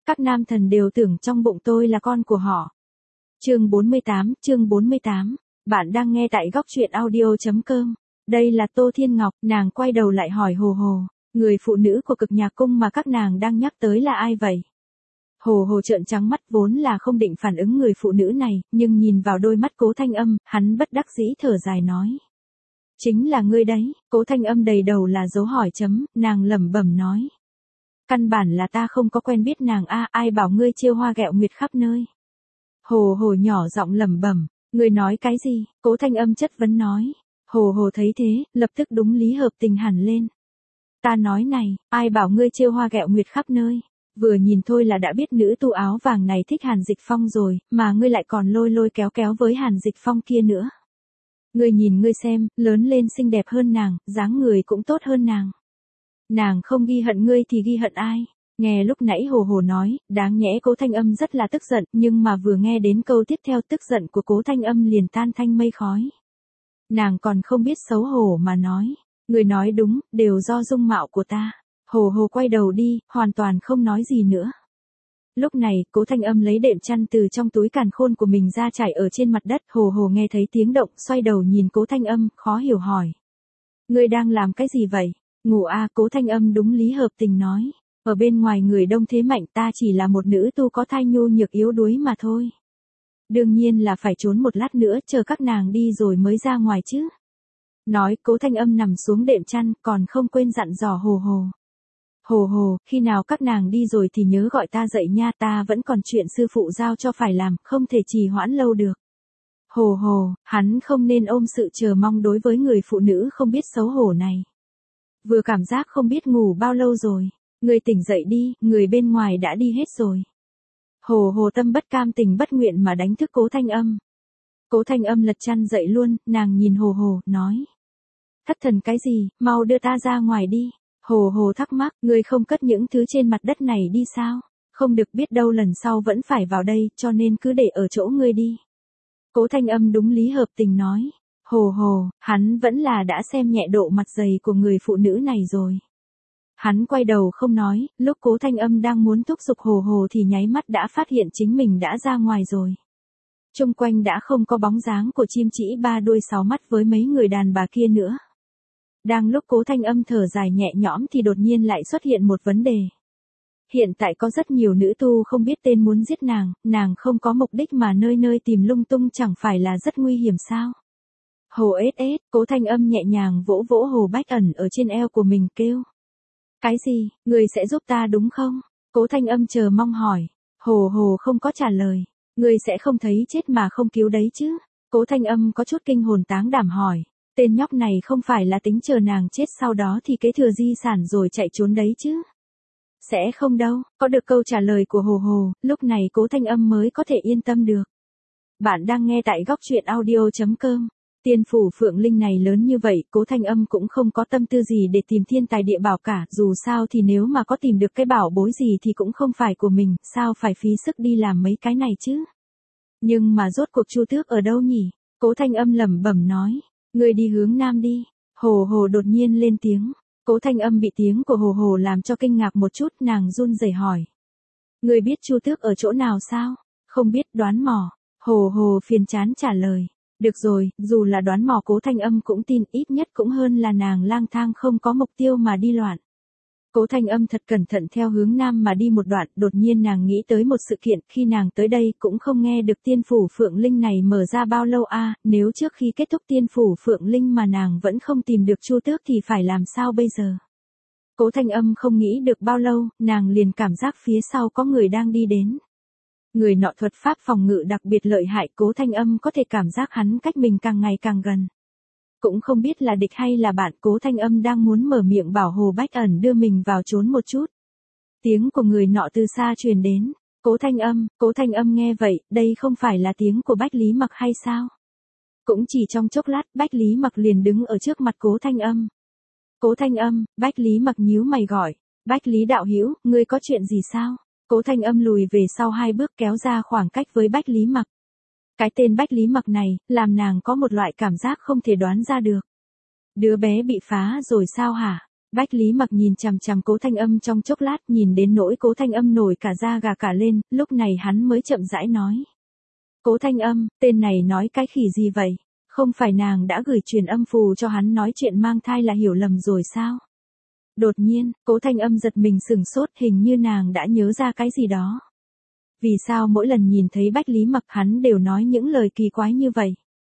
Các nam thần đều tưởng trong bụng tôi là con của họ. Chương 48, bạn đang nghe tại góc truyện audio.com. Đây là Tô Thiên Ngọc, nàng quay đầu lại hỏi Hồ Hồ, người phụ nữ của Cực Nhạc Cung mà các nàng đang nhắc tới là ai vậy? Hồ Hồ trợn trắng mắt, vốn là không định phản ứng người phụ nữ này, nhưng nhìn vào đôi mắt Cố Thanh Âm, hắn bất đắc dĩ thở dài nói. Chính là ngươi đấy. Cố Thanh Âm đầy đầu là dấu hỏi chấm, nàng lẩm bẩm nói. Căn bản là ta không có quen biết nàng a, ai bảo ngươi trêu hoa ghẹo nguyệt khắp nơi. Hồ Hồ nhỏ giọng lẩm bẩm, ngươi nói cái gì? Cố Thanh Âm chất vấn nói. Hồ Hồ thấy thế, lập tức đúng lý hợp tình hẳn lên. Ta nói này, ai bảo ngươi trêu hoa ghẹo nguyệt khắp nơi? Vừa nhìn thôi là đã biết nữ tu áo vàng này thích Hàn Dịch Phong rồi, mà ngươi lại còn lôi lôi kéo kéo với Hàn Dịch Phong kia nữa. Ngươi nhìn ngươi xem, lớn lên xinh đẹp hơn nàng, dáng người cũng tốt hơn nàng. Nàng không ghi hận ngươi thì ghi hận ai? Nghe lúc nãy Hồ Hồ nói, đáng nhẽ Cố Thanh Âm rất là tức giận, nhưng mà vừa nghe đến câu tiếp theo tức giận của Cố Thanh Âm liền tan thanh mây khói. Nàng còn không biết xấu hổ mà nói. Ngươi nói đúng, đều do dung mạo của ta. Hồ Hồ quay đầu đi, hoàn toàn không nói gì nữa. Lúc này, Cố Thanh Âm lấy đệm chăn từ trong túi càn khôn của mình ra trải ở trên mặt đất. Hồ Hồ nghe thấy tiếng động, xoay đầu nhìn Cố Thanh Âm, khó hiểu hỏi. Ngươi đang làm cái gì vậy? Ngủ à? Cố Thanh Âm đúng lý hợp tình nói. Ở bên ngoài người đông thế mạnh, ta chỉ là một nữ tu có thai nhu nhược yếu đuối mà thôi. Đương nhiên là phải trốn một lát nữa, chờ các nàng đi rồi mới ra ngoài chứ. Nói, Cố Thanh Âm nằm xuống đệm chăn, còn không quên dặn dò Hồ Hồ. Hồ Hồ, khi nào các nàng đi rồi thì nhớ gọi ta dậy nha, ta vẫn còn chuyện sư phụ giao cho phải làm, không thể trì hoãn lâu được. Hồ Hồ, hắn không nên ôm sự chờ mong đối với người phụ nữ không biết xấu hổ này. Vừa cảm giác không biết ngủ bao lâu rồi, người tỉnh dậy đi, người bên ngoài đã đi hết rồi. Hồ Hồ tâm bất cam tình bất nguyện mà đánh thức Cố Thanh Âm. Cố Thanh Âm lật chăn dậy luôn, nàng nhìn Hồ Hồ, nói. Thất thần cái gì, mau đưa ta ra ngoài đi. Hồ Hồ thắc mắc, ngươi không cất những thứ trên mặt đất này đi sao? Không được, biết đâu lần sau vẫn phải vào đây, cho nên cứ để ở chỗ ngươi đi. Cố Thanh Âm đúng lý hợp tình nói. Hồ Hồ, hắn vẫn là đã xem nhẹ độ mặt dày của người phụ nữ này rồi. Hắn quay đầu không nói, lúc Cố Thanh Âm đang muốn thúc giục Hồ Hồ thì nháy mắt đã phát hiện chính mình đã ra ngoài rồi. Xung quanh đã không có bóng dáng của chim chỉ ba đuôi sáu mắt với mấy người đàn bà kia nữa. Đang lúc Cố Thanh Âm thở dài nhẹ nhõm thì đột nhiên lại xuất hiện một vấn đề. Hiện tại có rất nhiều nữ tu không biết tên muốn giết nàng không có mục đích mà nơi nơi tìm lung tung chẳng phải là rất nguy hiểm sao? Hồ ết ết, Cố Thanh Âm nhẹ nhàng vỗ vỗ Hồ Bách Ẩn ở trên eo của mình kêu. Cái gì, người sẽ giúp ta đúng không? Cố Thanh Âm chờ mong hỏi. Hồ Hồ không có trả lời. Người sẽ không thấy chết mà không cứu đấy chứ? Cố Thanh Âm có chút kinh hồn táng đảm hỏi. Tên nhóc này không phải là tính chờ nàng chết sau đó thì kế thừa di sản rồi chạy trốn đấy chứ? Sẽ không đâu. Có được câu trả lời của Hồ Hồ, lúc này Cố Thanh Âm mới có thể yên tâm được. Bạn đang nghe tại góc truyện audio.com. Tiên phủ Phượng Linh này lớn như vậy, Cố Thanh Âm cũng không có tâm tư gì để tìm thiên tài địa bảo cả, dù sao thì nếu mà có tìm được cái bảo bối gì thì cũng không phải của mình, sao phải phí sức đi làm mấy cái này chứ? Nhưng mà rốt cuộc Chu Tước ở đâu nhỉ? Cố Thanh Âm lẩm bẩm nói, ngươi đi hướng nam đi. Hồ Hồ đột nhiên lên tiếng. Cố Thanh Âm bị tiếng của Hồ Hồ làm cho kinh ngạc một chút, nàng run rẩy hỏi. Ngươi biết Chu Tước ở chỗ nào sao? Không biết, đoán mò. Hồ Hồ phiền chán trả lời. Được rồi, dù là đoán mò Cố Thanh Âm cũng tin, ít nhất cũng hơn là nàng lang thang không có mục tiêu mà đi loạn. Cố Thanh Âm thật cẩn thận theo hướng nam mà đi một đoạn, đột nhiên nàng nghĩ tới một sự kiện, khi nàng tới đây cũng không nghe được tiên phủ Phượng Linh này mở ra bao lâu a, nếu trước khi kết thúc tiên phủ Phượng Linh mà nàng vẫn không tìm được Chu Tước thì phải làm sao bây giờ? Cố Thanh Âm không nghĩ được bao lâu, nàng liền cảm giác phía sau có người đang đi đến. Người nọ thuật pháp phòng ngự đặc biệt lợi hại, Cố Thanh Âm có thể cảm giác hắn cách mình càng ngày càng gần. Cũng không biết là địch hay là bạn, Cố Thanh Âm đang muốn mở miệng bảo Hồ Bách Ẩn đưa mình vào trốn một chút. Tiếng của người nọ từ xa truyền đến. Cố Thanh Âm nghe vậy, đây không phải là tiếng của Bách Lý Mặc hay sao? Cũng chỉ trong chốc lát, Bách Lý Mặc liền đứng ở trước mặt Cố Thanh Âm. Cố Thanh Âm, Bách Lý Mặc nhíu mày gọi. Bách Lý đạo hữu, ngươi có chuyện gì sao? Cố Thanh Âm lùi về sau 2 bước kéo ra khoảng cách với Bách Lý Mặc. Cái tên Bách Lý Mặc này, làm nàng có một loại cảm giác không thể đoán ra được. Đứa bé bị phá rồi sao hả? Bách Lý Mặc nhìn chằm chằm Cố Thanh Âm trong chốc lát, nhìn đến nỗi Cố Thanh Âm nổi cả da gà cả lên, lúc này hắn mới chậm rãi nói. Cố Thanh Âm, tên này nói cái khỉ gì vậy? Không phải nàng đã gửi truyền âm phù cho hắn nói chuyện mang thai là hiểu lầm rồi sao? Đột nhiên, Cố Thanh Âm giật mình sửng sốt, hình như nàng đã nhớ ra cái gì đó. Vì sao mỗi lần nhìn thấy Bách Lý Mặc hắn đều nói những lời kỳ quái như vậy?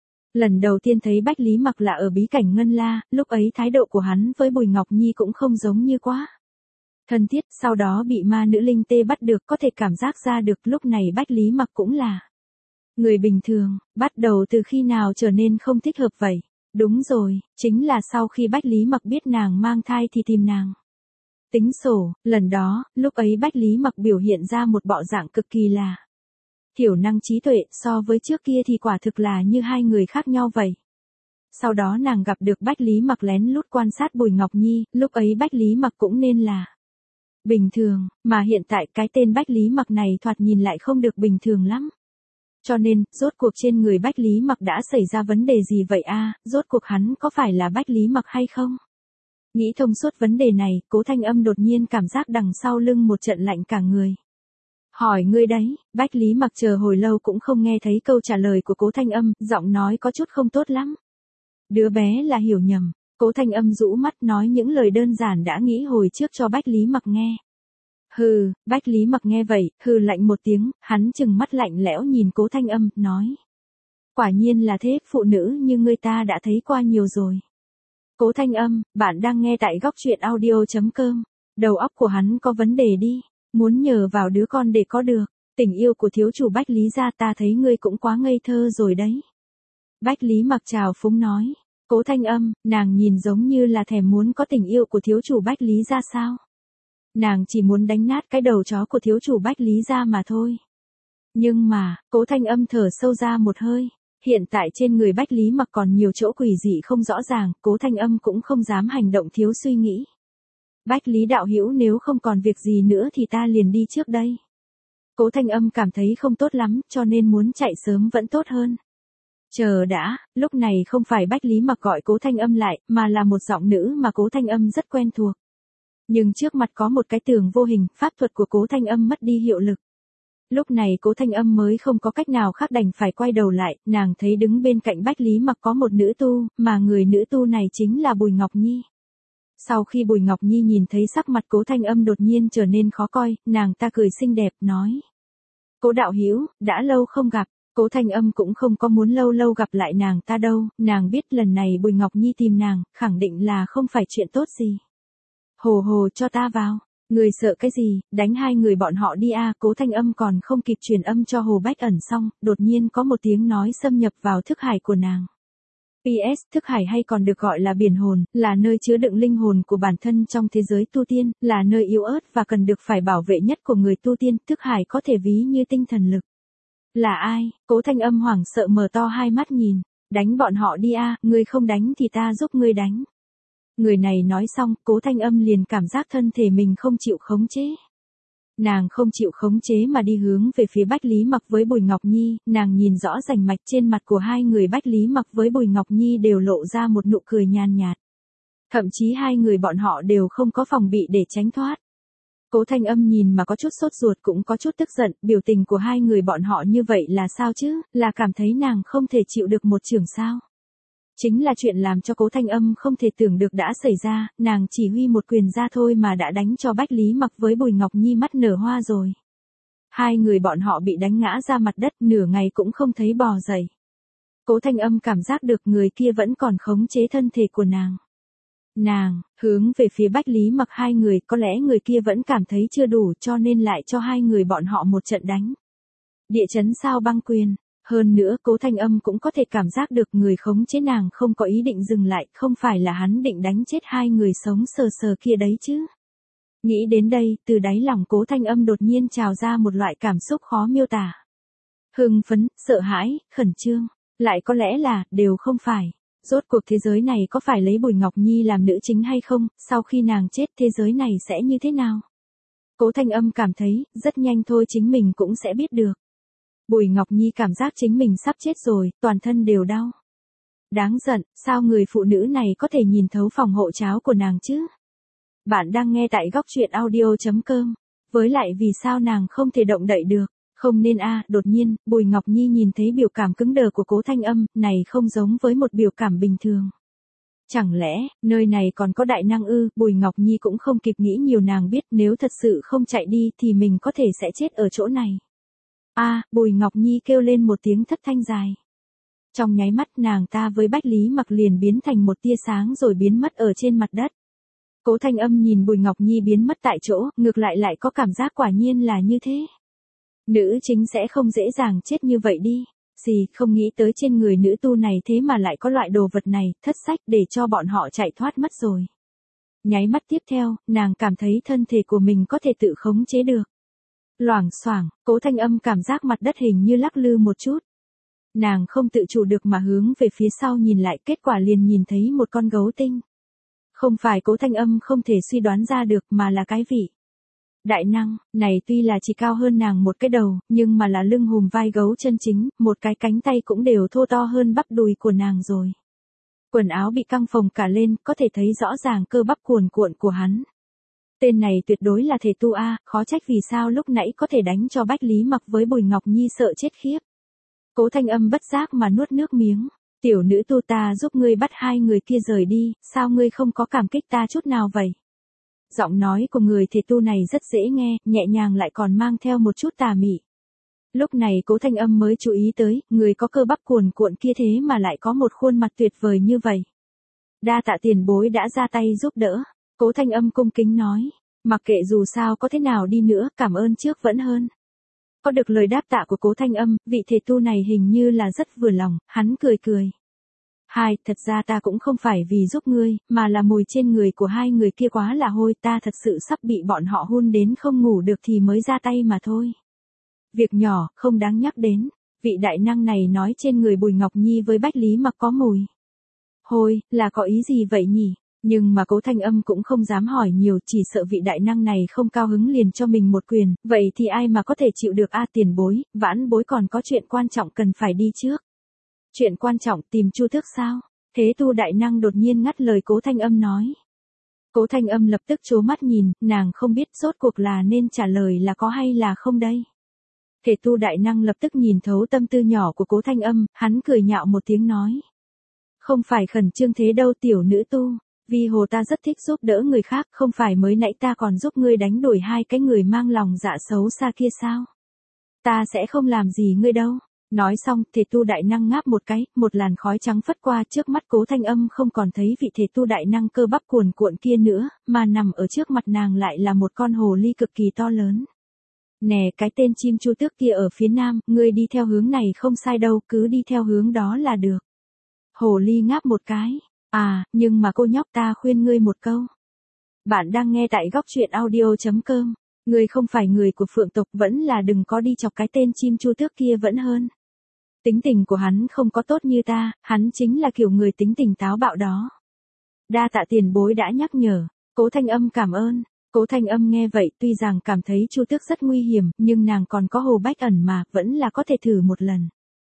Lần đầu tiên thấy Bách Lý Mặc là ở bí cảnh Ngân La, lúc ấy thái độ của hắn với Bùi Ngọc Nhi cũng không giống như quá thân thiết, sau đó bị ma nữ linh tê bắt được, có thể cảm giác ra được lúc này Bách Lý Mặc cũng là người bình thường, bắt đầu từ khi nào trở nên không thích hợp vậy? Đúng rồi, chính là sau khi Bách Lý Mặc biết nàng mang thai thì tìm nàng tính sổ, lần đó, lúc ấy Bách Lý Mặc biểu hiện ra một bộ dạng cực kỳ là thiểu năng trí tuệ, so với trước kia thì quả thực là như hai người khác nhau vậy. Sau đó nàng gặp được Bách Lý Mặc lén lút quan sát Bùi Ngọc Nhi, lúc ấy Bách Lý Mặc cũng nên là bình thường, mà hiện tại cái tên Bách Lý Mặc này thoạt nhìn lại không được bình thường lắm. Cho nên, rốt cuộc trên người Bách Lý Mặc đã xảy ra vấn đề gì vậy a? Rốt cuộc hắn có phải là Bách Lý Mặc hay không? Nghĩ thông suốt vấn đề này, Cố Thanh Âm đột nhiên cảm giác đằng sau lưng một trận lạnh cả người. Hỏi ngươi đấy, Bách Lý Mặc chờ hồi lâu cũng không nghe thấy câu trả lời của Cố Thanh Âm, giọng nói có chút không tốt lắm. Đứa bé là hiểu nhầm, Cố Thanh Âm rũ mắt nói những lời đơn giản đã nghĩ hồi trước cho Bách Lý Mặc nghe. Hừ, Bách Lý Mặc nghe vậy, hừ lạnh một tiếng, hắn trừng mắt lạnh lẽo nhìn Cố Thanh Âm, nói. Quả nhiên là thế, phụ nữ như ngươi ta đã thấy qua nhiều rồi. Cố Thanh Âm, bạn đang nghe tại góc truyện audio.com. Đầu óc của hắn có vấn đề đi, muốn nhờ vào đứa con để có được tình yêu của thiếu chủ Bách Lý gia, ta thấy ngươi cũng quá ngây thơ rồi đấy. Bách Lý Mặc trào phúng nói. Cố Thanh Âm, nàng nhìn giống như là thèm muốn có tình yêu của thiếu chủ Bách Lý gia sao? Nàng chỉ muốn đánh nát cái đầu chó của thiếu chủ Bách Lý gia mà thôi. Nhưng mà, Cố Thanh Âm thở sâu ra một hơi. Hiện tại trên người Bách Lý Mặc còn nhiều chỗ quỷ dị không rõ ràng, Cố Thanh Âm cũng không dám hành động thiếu suy nghĩ. Bách Lý đạo hữu, nếu không còn việc gì nữa thì ta liền đi trước đây. Cố Thanh Âm cảm thấy không tốt lắm, cho nên muốn chạy sớm vẫn tốt hơn. Chờ đã, lúc này không phải Bách Lý Mặc gọi Cố Thanh Âm lại, mà là một giọng nữ mà Cố Thanh Âm rất quen thuộc. Nhưng trước mặt có một cái tường vô hình, pháp thuật của Cố Thanh Âm mất đi hiệu lực. Lúc này Cố Thanh Âm mới không có cách nào khác đành phải quay đầu lại, nàng thấy đứng bên cạnh Bách Lý Mặc có một nữ tu, mà người nữ tu này chính là Bùi Ngọc Nhi. Sau khi Bùi Ngọc Nhi nhìn thấy sắc mặt Cố Thanh Âm đột nhiên trở nên khó coi, nàng ta cười xinh đẹp, nói. Cố đạo hữu, đã lâu không gặp. Cố Thanh Âm cũng không có muốn lâu lâu gặp lại nàng ta đâu, nàng biết lần này Bùi Ngọc Nhi tìm nàng, khẳng định là không phải chuyện tốt gì. Hồ hồ, cho ta vào. Người sợ cái gì, đánh hai người bọn họ đi a. Cố Thanh Âm còn không kịp truyền âm cho Hồ Bách Ẩn xong, đột nhiên có một tiếng nói xâm nhập vào thức hải của nàng. PS, thức hải hay còn được gọi là biển hồn, là nơi chứa đựng linh hồn của bản thân trong thế giới tu tiên, là nơi yếu ớt và cần được phải bảo vệ nhất của người tu tiên, thức hải có thể ví như tinh thần lực. Là ai? Cố Thanh Âm hoảng sợ mở to hai mắt nhìn. Đánh bọn họ đi a, ngươi không đánh thì ta giúp ngươi đánh. Người này nói xong, Cố Thanh Âm liền cảm giác thân thể mình không chịu khống chế. Nàng không chịu khống chế mà đi hướng về phía Bách Lý Mặc với Bùi Ngọc Nhi, nàng nhìn rõ rành mạch trên mặt của hai người Bách Lý Mặc với Bùi Ngọc Nhi đều lộ ra một nụ cười nhàn nhạt. Thậm chí hai người bọn họ đều không có phòng bị để tránh thoát. Cố Thanh Âm nhìn mà có chút sốt ruột cũng có chút tức giận, biểu tình của hai người bọn họ như vậy là sao chứ, là cảm thấy nàng không thể chịu được một chưởng sao. Chính là chuyện làm cho Cố Thanh Âm không thể tưởng được đã xảy ra, nàng chỉ huy một quyền ra thôi mà đã đánh cho Bách Lý Mặc với Bùi Ngọc Nhi mắt nở hoa rồi. Hai người bọn họ bị đánh ngã ra mặt đất, nửa ngày cũng không thấy bò dậy. Cố Thanh Âm cảm giác được người kia vẫn còn khống chế thân thể của nàng. Nàng, hướng về phía Bách Lý Mặc hai người, có lẽ người kia vẫn cảm thấy chưa đủ cho nên lại cho hai người bọn họ một trận đánh. Địa chấn sao băng quyền. Hơn nữa Cố Thanh Âm cũng có thể cảm giác được người khống chế nàng không có ý định dừng lại, không phải là hắn định đánh chết hai người sống sờ sờ kia đấy chứ. Nghĩ đến đây, từ đáy lòng Cố Thanh Âm đột nhiên trào ra một loại cảm xúc khó miêu tả. Hưng phấn, sợ hãi, khẩn trương, lại có lẽ là, đều không phải. Rốt cuộc thế giới này có phải lấy Bùi Ngọc Nhi làm nữ chính hay không, sau khi nàng chết thế giới này sẽ như thế nào? Cố Thanh Âm cảm thấy, rất nhanh thôi chính mình cũng sẽ biết được. Bùi Ngọc Nhi cảm giác chính mình sắp chết rồi, toàn thân đều đau. Đáng giận, sao người phụ nữ này có thể nhìn thấu phòng hộ cháo của nàng chứ? Bạn đang nghe tại góc truyện audio.com. Với lại vì sao nàng không thể động đậy được? Không nên đột nhiên, Bùi Ngọc Nhi nhìn thấy biểu cảm cứng đờ của Cố Thanh Âm, này không giống với một biểu cảm bình thường. Chẳng lẽ, nơi này còn có đại năng ư? Bùi Ngọc Nhi cũng không kịp nghĩ nhiều, nàng biết nếu thật sự không chạy đi thì mình có thể sẽ chết ở chỗ này. Bùi Ngọc Nhi kêu lên một tiếng thất thanh dài. Trong nháy mắt nàng ta với Bách Lý Mặc liền biến thành một tia sáng rồi biến mất ở trên mặt đất. Cố Thanh Âm nhìn Bùi Ngọc Nhi biến mất tại chỗ, ngược lại có cảm giác quả nhiên là như thế. Nữ chính sẽ không dễ dàng chết như vậy đi. Không nghĩ tới trên người nữ tu này thế mà lại có loại đồ vật này, thất sách để cho bọn họ chạy thoát mất rồi. Nháy mắt tiếp theo, nàng cảm thấy thân thể của mình có thể tự khống chế được. Loảng xoảng, Cố Thanh Âm cảm giác mặt đất hình như lắc lư một chút. Nàng không tự chủ được mà hướng về phía sau nhìn lại, kết quả liền nhìn thấy một con gấu tinh. Không phải Cố Thanh Âm không thể suy đoán ra được mà là cái vị đại năng này tuy là chỉ cao hơn nàng một cái đầu, nhưng mà là lưng hùm vai gấu chân chính, một cái cánh tay cũng đều thô to hơn bắp đùi của nàng rồi. Quần áo bị căng phồng cả lên, có thể thấy rõ ràng cơ bắp cuồn cuộn của hắn. Tên này tuyệt đối là thể tu khó trách vì sao lúc nãy có thể đánh cho Bách Lý Mặc với Bùi Ngọc Nhi sợ chết khiếp. Cố Thanh Âm bất giác mà nuốt nước miếng. Tiểu nữ tu, ta giúp ngươi bắt hai người kia rời đi, sao ngươi không có cảm kích ta chút nào vậy? Giọng nói của người thể tu này rất dễ nghe, nhẹ nhàng lại còn mang theo một chút tà mị. Lúc này Cố Thanh Âm mới chú ý tới, người có cơ bắp cuồn cuộn kia thế mà lại có một khuôn mặt tuyệt vời như vậy. Đa tạ tiền bối đã ra tay giúp đỡ. Cố Thanh Âm cung kính nói, mặc kệ dù sao có thế nào đi nữa, cảm ơn trước vẫn hơn. Có được lời đáp tạ của Cố Thanh Âm, vị thể tu này hình như là rất vừa lòng, hắn cười cười. Thật ra ta cũng không phải vì giúp ngươi, mà là mùi trên người của hai người kia quá là hôi, ta thật sự sắp bị bọn họ hun đến không ngủ được thì mới ra tay mà thôi. Việc nhỏ, không đáng nhắc đến. Vị đại năng này nói trên người Bùi Ngọc Nhi với Bách Lý Mặc có mùi hôi, là có ý gì vậy nhỉ? Nhưng mà Cố Thanh Âm cũng không dám hỏi nhiều, chỉ sợ vị đại năng này không cao hứng liền cho mình một quyền, vậy thì ai mà có thể chịu được tiền bối, vãn bối còn có chuyện quan trọng cần phải đi trước. Chuyện quan trọng tìm Chu Tước sao? Thế tu đại năng đột nhiên ngắt lời Cố Thanh Âm nói. Cố Thanh Âm lập tức trố mắt nhìn, nàng không biết rốt cuộc là nên trả lời là có hay là không đây. Thể tu đại năng lập tức nhìn thấu tâm tư nhỏ của Cố Thanh Âm, hắn cười nhạo một tiếng nói. Không phải khẩn trương thế đâu tiểu nữ tu, vì hồ ta rất thích giúp đỡ người khác, không phải mới nãy ta còn giúp ngươi đánh đuổi hai cái người mang lòng dạ xấu xa kia sao? Ta sẽ không làm gì ngươi đâu. Nói xong, thể tu đại năng ngáp một cái, một làn khói trắng phất qua trước mắt Cố Thanh Âm, không còn thấy vị thể tu đại năng cơ bắp cuồn cuộn kia nữa, mà nằm ở trước mặt nàng lại là một con hồ ly cực kỳ to lớn. Nè, cái tên chim Chu Tước kia ở phía nam, ngươi đi theo hướng này không sai đâu, cứ đi theo hướng đó là được. Hồ ly ngáp một cái. Nhưng mà cô nhóc, ta khuyên ngươi một câu. Bạn đang nghe tại góc truyện audio.com. Ngươi không phải người của Phượng tộc, vẫn là đừng có đi chọc cái tên chim Chu Tước kia vẫn hơn. Tính tình của hắn không có tốt như ta, hắn chính là kiểu người tính tình táo bạo đó. Đa tạ tiền bối đã nhắc nhở. Cố Thanh Âm cảm ơn. Cố Thanh Âm nghe vậy, tuy rằng cảm thấy Chu Tước rất nguy hiểm, nhưng nàng còn có Hồ Bách Ẩn mà, vẫn là có thể thử một lần.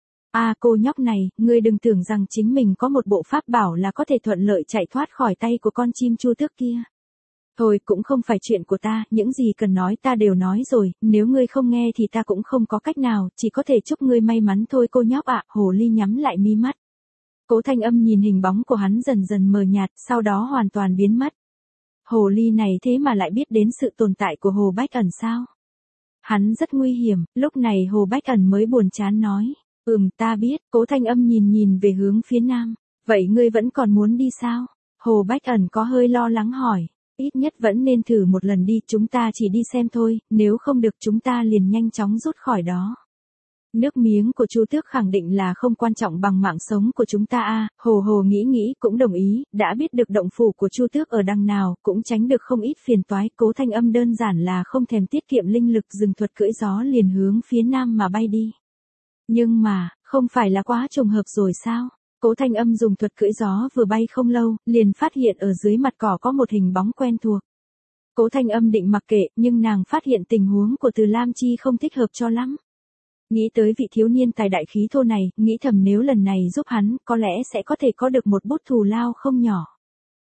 Cô nhóc này, ngươi đừng tưởng rằng chính mình có một bộ pháp bảo là có thể thuận lợi chạy thoát khỏi tay của con chim Chu Tước kia. Thôi, cũng không phải chuyện của ta, những gì cần nói ta đều nói rồi, nếu ngươi không nghe thì ta cũng không có cách nào, chỉ có thể chúc ngươi may mắn thôi cô nhóc ạ. Hồ ly nhắm lại mi mắt. Cố Thanh Âm nhìn hình bóng của hắn dần dần mờ nhạt, sau đó hoàn toàn biến mất. Hồ ly này thế mà lại biết đến sự tồn tại của Hồ Bách Ẩn sao? Hắn rất nguy hiểm, lúc này Hồ Bách Ẩn mới buồn chán nói. Ta biết. Cố Thanh Âm nhìn về hướng phía nam. Vậy ngươi vẫn còn muốn đi sao? Hồ Bách Ẩn có hơi lo lắng hỏi. Ít nhất vẫn nên thử một lần đi, chúng ta chỉ đi xem thôi, nếu không được chúng ta liền nhanh chóng rút khỏi đó. Nước miếng của Chu Tước khẳng định là không quan trọng bằng mạng sống của chúng ta Hồ nghĩ cũng đồng ý, đã biết được động phủ của Chu Tước ở đằng nào, cũng tránh được không ít phiền toái. Cố Thanh Âm đơn giản là không thèm tiết kiệm linh lực, dừng thuật cưỡi gió liền hướng phía nam mà bay đi. Nhưng mà, không phải là quá trùng hợp rồi sao? Cố Thanh Âm dùng thuật cưỡi gió vừa bay không lâu, liền phát hiện ở dưới mặt cỏ có một hình bóng quen thuộc. Cố Thanh Âm định mặc kệ, nhưng nàng phát hiện tình huống của Từ Lam Chi không thích hợp cho lắm. Nghĩ tới vị thiếu niên tài đại khí thô này, nghĩ thầm nếu lần này giúp hắn, có lẽ sẽ có thể có được một bút thù lao không nhỏ.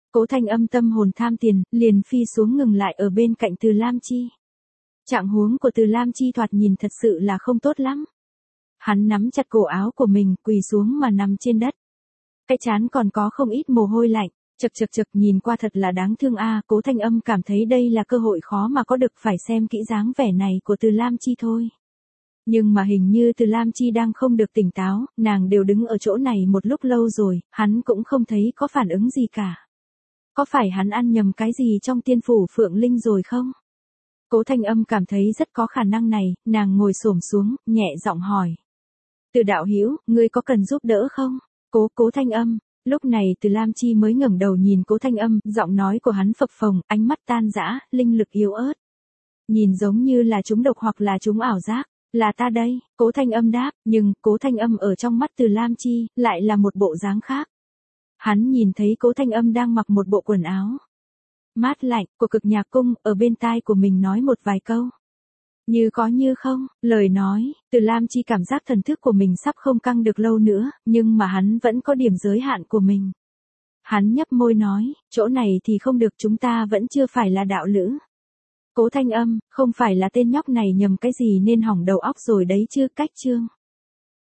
Cố Thanh Âm tâm hồn tham tiền, liền phi xuống ngừng lại ở bên cạnh Từ Lam Chi. Trạng huống của Từ Lam Chi thoạt nhìn thật sự là không tốt lắm. Hắn nắm chặt cổ áo của mình, quỳ xuống mà nằm trên đất. Cái trán còn có không ít mồ hôi lạnh, chật nhìn qua thật là đáng thương a. Cố Thanh Âm cảm thấy đây là cơ hội khó mà có được, phải xem kỹ dáng vẻ này của Từ Lam Chi thôi. Nhưng mà hình như Từ Lam Chi đang không được tỉnh táo, nàng đều đứng ở chỗ này một lúc lâu rồi, hắn cũng không thấy có phản ứng gì cả. Có phải hắn ăn nhầm cái gì trong tiên phủ Phượng Linh rồi không? Cố Thanh Âm cảm thấy rất có khả năng này, nàng ngồi xổm xuống, nhẹ giọng hỏi. Từ đạo hữu, ngươi có cần giúp đỡ không? Cố Thanh Âm. Lúc này Từ Lam Chi mới ngẩng đầu nhìn Cố Thanh Âm, giọng nói của hắn phập phồng, ánh mắt tan rã, linh lực yếu ớt. Nhìn giống như là chúng độc hoặc là chúng ảo giác. Là ta đây, Cố Thanh Âm đáp, nhưng Cố Thanh Âm ở trong mắt Từ Lam Chi, lại là một bộ dáng khác. Hắn nhìn thấy Cố Thanh Âm đang mặc một bộ quần áo mát lạnh của Cực Nhạc Cung, ở bên tai của mình nói một vài câu. Như có như không, lời nói, Từ Lam Chi cảm giác thần thức của mình sắp không căng được lâu nữa, nhưng mà hắn vẫn có điểm giới hạn của mình. Hắn nhấp môi nói, chỗ này thì không được, chúng ta vẫn chưa phải là đạo lữ. Cố Thanh Âm, không phải là tên nhóc này nhầm cái gì nên hỏng đầu óc rồi đấy chứ, cách chương.